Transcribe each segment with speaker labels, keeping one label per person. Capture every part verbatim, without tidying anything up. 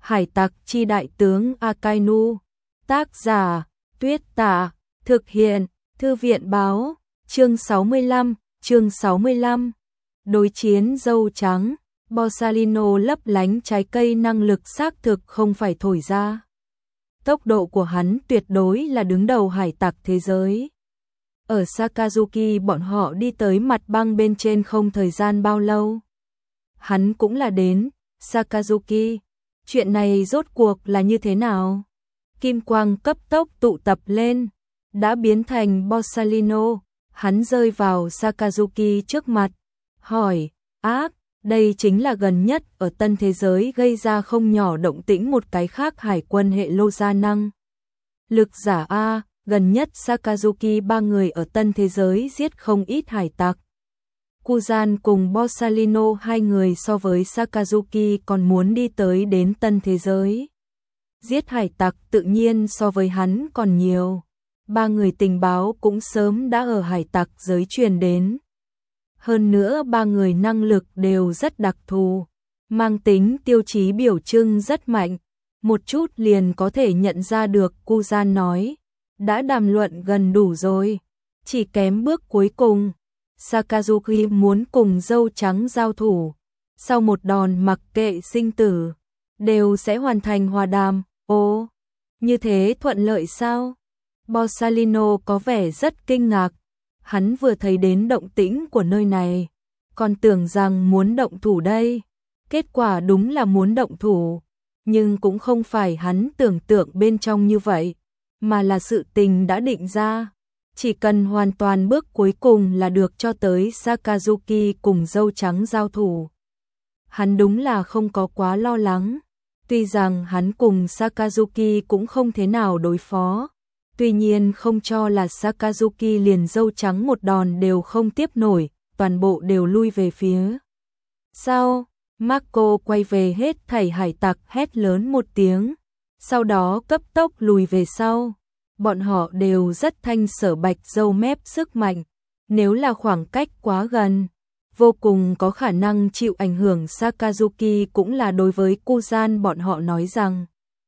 Speaker 1: Hải tặc chi đại tướng Akainu. Tác giả, Tuyết Tả. Thực hiện, Thư viện báo. Chương sáu mươi lăm, chương sáu mươi lăm. Đối chiến dâu trắng. Borsalino lấp lánh trái cây năng lực xác thực không phải thổi ra. Tốc độ của hắn tuyệt đối là đứng đầu hải tặc thế giới. Ở Sakazuki bọn họ đi tới mặt băng bên trên không thời gian bao lâu. Hắn cũng là đến Sakazuki. Chuyện này rốt cuộc là như thế nào? Kim quang cấp tốc tụ tập lên, đã biến thành Borsalino. Hắn rơi vào Sakazuki trước mặt, hỏi, ác, đây chính là gần nhất ở tân thế giới gây ra không nhỏ động tĩnh một cái khác hải quân hệ lô gia năng. Lực giả A, gần nhất Sakazuki ba người ở tân thế giới giết không ít hải tặc. Kuzan cùng Borsalino hai người so với Sakazuki còn muốn đi tới đến tân thế giới. Giết hải tặc tự nhiên so với hắn còn nhiều. Ba người tình báo cũng sớm đã ở hải tặc giới truyền đến. Hơn nữa ba người năng lực đều rất đặc thù, mang tính tiêu chí biểu trưng rất mạnh. Một chút liền có thể nhận ra được. Kuzan nói, đã đàm luận gần đủ rồi, chỉ kém bước cuối cùng. Sakazuki muốn cùng dâu trắng giao thủ, sau một đòn mặc kệ sinh tử, đều sẽ hoàn thành hòa đàm. Ồ, như thế thuận lợi sao? Borsalino có vẻ rất kinh ngạc. Hắn vừa thấy đến động tĩnh của nơi này, còn tưởng rằng muốn động thủ đây. Kết quả đúng là muốn động thủ, nhưng cũng không phải hắn tưởng tượng bên trong như vậy, mà là sự tình đã định ra. Chỉ cần hoàn toàn bước cuối cùng là được cho tới Sakazuki cùng dâu trắng giao thủ. Hắn đúng là không có quá lo lắng. Tuy rằng hắn cùng Sakazuki cũng không thế nào đối phó, tuy nhiên không cho là Sakazuki liền dâu trắng một đòn đều không tiếp nổi, toàn bộ đều lui về phía sau. Marco quay về hết thảy hải tặc hét lớn một tiếng, sau đó cấp tốc lùi về sau. Bọn họ đều rất thanh sở bạch râu mép sức mạnh, nếu là khoảng cách quá gần, vô cùng có khả năng chịu ảnh hưởng. Sakazuki cũng là đối với Kuzan bọn họ nói rằng,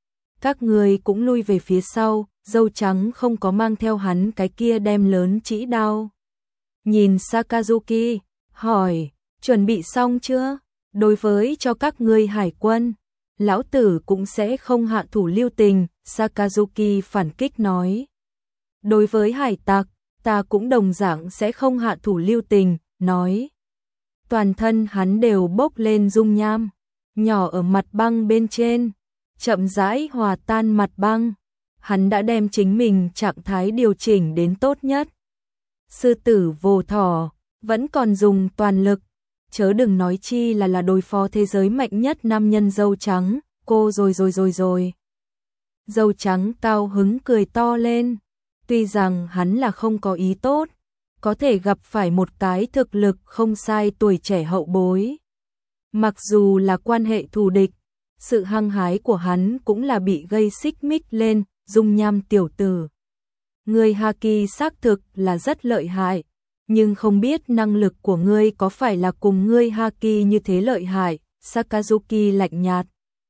Speaker 1: các người cũng lui về phía sau. Dâu trắng không có mang theo hắn cái kia đem lớn chỉ đao. Nhìn Sakazuki, hỏi, chuẩn bị xong chưa? Đối với cho các ngươi hải quân, lão tử cũng sẽ không hạ thủ lưu tình. Sakazuki phản kích nói, đối với hải tặc, ta cũng đồng dạng sẽ không hạ thủ lưu tình. Nói, toàn thân hắn đều bốc lên dung nham, nhỏ ở mặt băng bên trên, chậm rãi hòa tan mặt băng. Hắn đã đem chính mình trạng thái điều chỉnh đến tốt nhất. Sư tử vô thỏ, vẫn còn dùng toàn lực, chớ đừng nói chi là là đối phó thế giới mạnh nhất nam nhân dâu trắng. Cô rồi rồi rồi rồi. Dâu trắng cao hứng cười to lên. Tuy rằng hắn là không có ý tốt, có thể gặp phải một cái thực lực không sai tuổi trẻ hậu bối. Mặc dù là quan hệ thù địch, sự hăng hái của hắn cũng là bị gây xích mích lên. Dung nham tiểu tử, ngươi Haki xác thực là rất lợi hại, nhưng không biết năng lực của ngươi có phải là cùng ngươi Haki như thế lợi hại. Sakazuki lạnh nhạt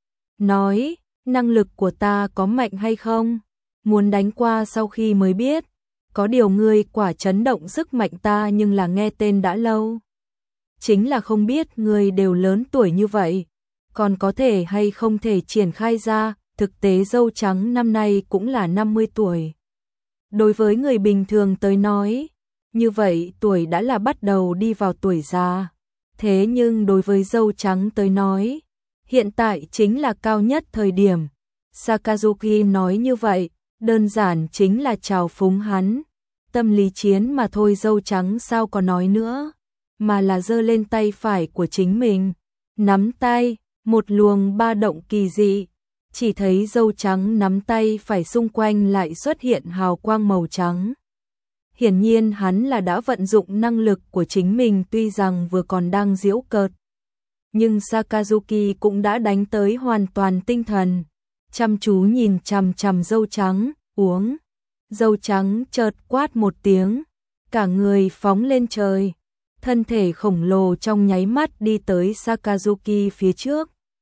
Speaker 1: nói, năng lực của ta có mạnh hay không, muốn đánh qua sau khi mới biết. Có điều ngươi quả chấn động sức mạnh ta nhưng là nghe tên đã lâu. Chính là không biết ngươi đều lớn tuổi như vậy, còn có thể hay không thể triển khai ra. Thực tế dâu trắng năm nay cũng là năm mươi tuổi. Đối với người bình thường tới nói, như vậy tuổi đã là bắt đầu đi vào tuổi già. Thế nhưng đối với dâu trắng tới nói, hiện tại chính là cao nhất thời điểm. Sakazuki nói như vậy, đơn giản chính là trào phúng hắn. Tâm lý chiến mà thôi. Dâu trắng sao có nói nữa, mà là giơ lên tay phải của chính mình, nắm tay, một luồng ba động kỳ dị. Chỉ thấy dâu trắng nắm tay phải xung quanh lại xuất hiện hào quang màu trắng. Hiển nhiên hắn là đã vận dụng năng lực của chính mình, tuy rằng vừa còn đang giễu cợt. Nhưng Sakazuki cũng đã đánh tới hoàn toàn tinh thần, chăm chú nhìn chằm chằm dâu trắng, uống. Dâu trắng chợt quát một tiếng, cả người phóng lên trời. Thân thể khổng lồ trong nháy mắt đi tới Sakazuki phía trước.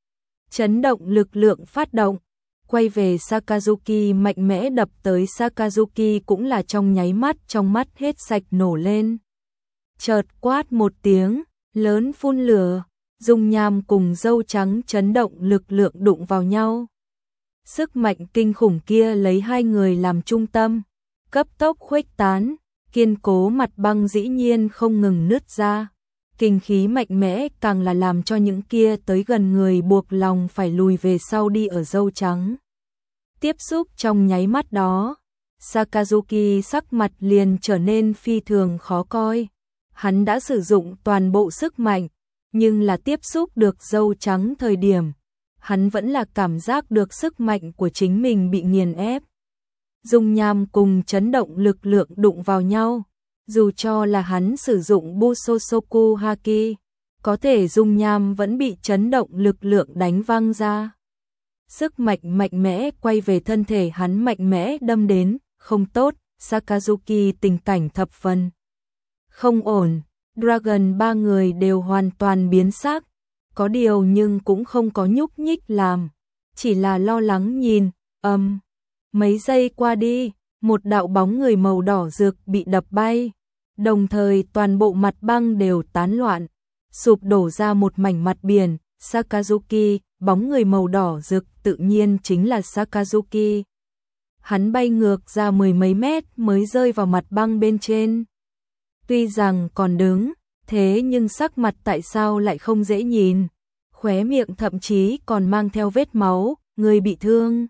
Speaker 1: chấn động lực lượng phát động, quay về Sakazuki mạnh mẽ đập tới. Sakazuki cũng là trong nháy mắt, trong mắt hết sạch nổ lên. Chợt quát một tiếng, lớn phun lửa, dung nham cùng dâu trắng chấn động lực lượng đụng vào nhau. Sức mạnh kinh khủng kia lấy hai người làm trung tâm, cấp tốc khuếch tán, kiên cố mặt băng dĩ nhiên không ngừng nứt ra. Kinh khí mạnh mẽ càng là làm cho những kia tới gần người buộc lòng phải lùi về sau đi ở dâu trắng. Tiếp xúc trong nháy mắt đó, Sakazuki sắc mặt liền trở nên phi thường khó coi. Hắn đã sử dụng toàn bộ sức mạnh, nhưng là tiếp xúc được dâu trắng thời điểm, hắn vẫn là cảm giác được sức mạnh của chính mình bị nghiền ép. Dung nham cùng chấn động lực lượng đụng vào nhau, dù cho là hắn sử dụng Busosoku Haki, có thể dung nham vẫn bị chấn động lực lượng đánh văng ra. Sức mạnh mạnh mẽ quay về thân thể hắn mạnh mẽ đâm đến, không tốt, Sakazuki tình cảnh thập phần không ổn. Dragon ba người đều hoàn toàn biến sắc, có điều nhưng cũng không có nhúc nhích làm, chỉ là lo lắng nhìn. Âm, um, mấy giây qua đi, một đạo bóng người màu đỏ rực bị đập bay, đồng thời toàn bộ mặt băng đều tán loạn, sụp đổ ra một mảnh mặt biển. Sakazuki, bóng người màu đỏ rực tự nhiên chính là Sakazuki. Hắn bay ngược ra mười mấy mét mới rơi vào mặt băng bên trên. Tuy rằng còn đứng, thế nhưng sắc mặt tại sao lại không dễ nhìn, khóe miệng thậm chí còn mang theo vết máu, người bị thương.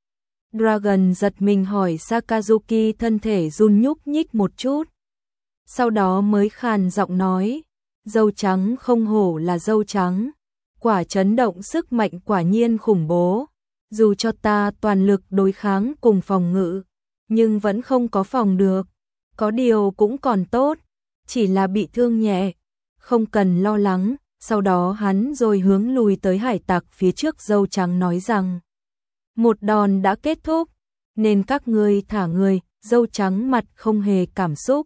Speaker 1: Dragon giật mình hỏi Sakazuki, thân thể run nhúc nhích một chút. Sau đó mới khàn giọng nói, dâu trắng không hổ là dâu trắng, quả chấn động sức mạnh quả nhiên khủng bố. Dù cho ta toàn lực đối kháng cùng phòng ngự, nhưng vẫn không có phòng được. Có điều cũng còn tốt, chỉ là bị thương nhẹ, không cần lo lắng. Sau đó hắn rồi hướng lùi tới hải tặc phía trước dâu trắng nói rằng, một đòn đã kết thúc, nên các ngươi thả người. Dâu trắng mặt không hề cảm xúc,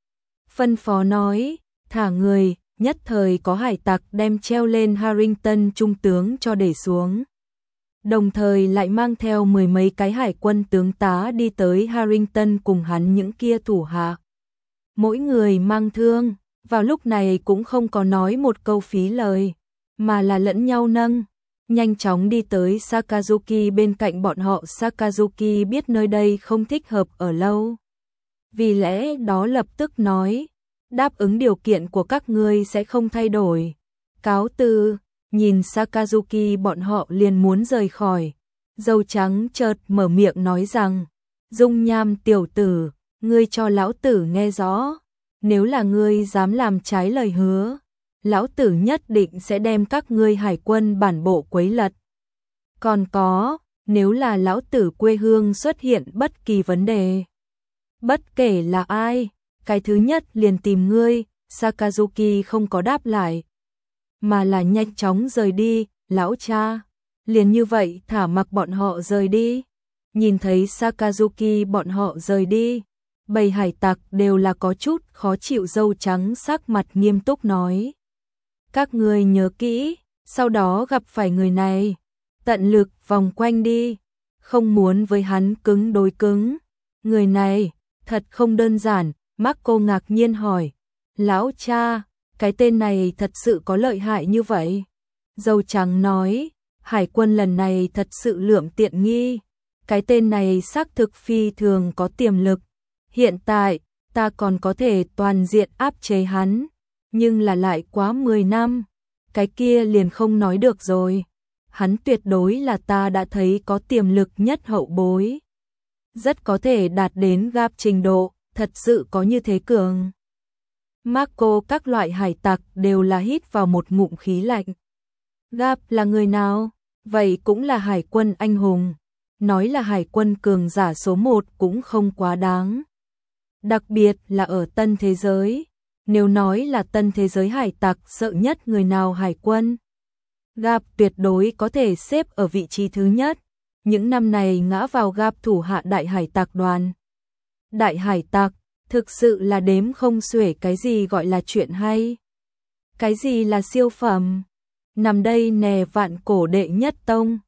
Speaker 1: phân phó nói, thả người. Nhất thời có hải tặc đem treo lên Harrington trung tướng cho để xuống, đồng thời lại mang theo mười mấy cái hải quân tướng tá đi tới Harrington cùng hắn những kia thủ hạ. Mỗi người mang thương, vào lúc này cũng không có nói một câu phí lời, mà là lẫn nhau nâng, nhanh chóng đi tới Sakazuki bên cạnh bọn họ. Sakazuki biết nơi đây không thích hợp ở lâu, vì lẽ đó lập tức nói, đáp ứng điều kiện của các ngươi sẽ không thay đổi. Cáo từ. Nhìn Sakazuki bọn họ liền muốn rời khỏi, dâu trắng chợt mở miệng nói rằng, dung nham tiểu tử, ngươi cho lão tử nghe rõ, nếu là ngươi dám làm trái lời hứa, lão tử nhất định sẽ đem các ngươi hải quân bản bộ quấy lật. Còn có, nếu là lão tử quê hương xuất hiện bất kỳ vấn đề, bất kể là ai, cái thứ nhất liền tìm ngươi. Sakazuki không có đáp lại, mà là nhanh chóng rời đi. Lão cha, liền như vậy thả mặc bọn họ rời đi. Nhìn thấy Sakazuki bọn họ rời đi, bầy hải tặc đều là có chút khó chịu. Dâu trắng sắc mặt nghiêm túc nói, các ngươi nhớ kỹ, sau đó gặp phải người này, tận lực vòng quanh đi, không muốn với hắn cứng đối cứng. Người này, thật không đơn giản. Marco ngạc nhiên hỏi, lão cha, cái tên này thật sự có lợi hại như vậy? Dâu trắng nói, hải quân lần này thật sự lượm tiện nghi, cái tên này xác thực phi thường có tiềm lực. Hiện tại, ta còn có thể toàn diện áp chế hắn, nhưng là lại quá mười năm, cái kia liền không nói được rồi. Hắn tuyệt đối là ta đã thấy có tiềm lực nhất hậu bối, rất có thể đạt đến Gap trình độ, thật sự có như thế cường. Marco các loại hải tặc đều là hít vào một ngụm khí lạnh. Gap là người nào? Vậy cũng là hải quân anh hùng. Nói là hải quân cường giả số một cũng không quá đáng. Đặc biệt là ở tân thế giới. Nếu nói là tân thế giới hải tặc sợ nhất người nào hải quân, Gap tuyệt đối có thể xếp ở vị trí thứ nhất. Những năm này ngã vào Gap thủ hạ đại hải tặc đoàn. Đại hải tặc, thực sự là đếm không xuể cái gì gọi là chuyện hay, cái gì là siêu phẩm. nằm đây nè vạn cổ đệ nhất tông.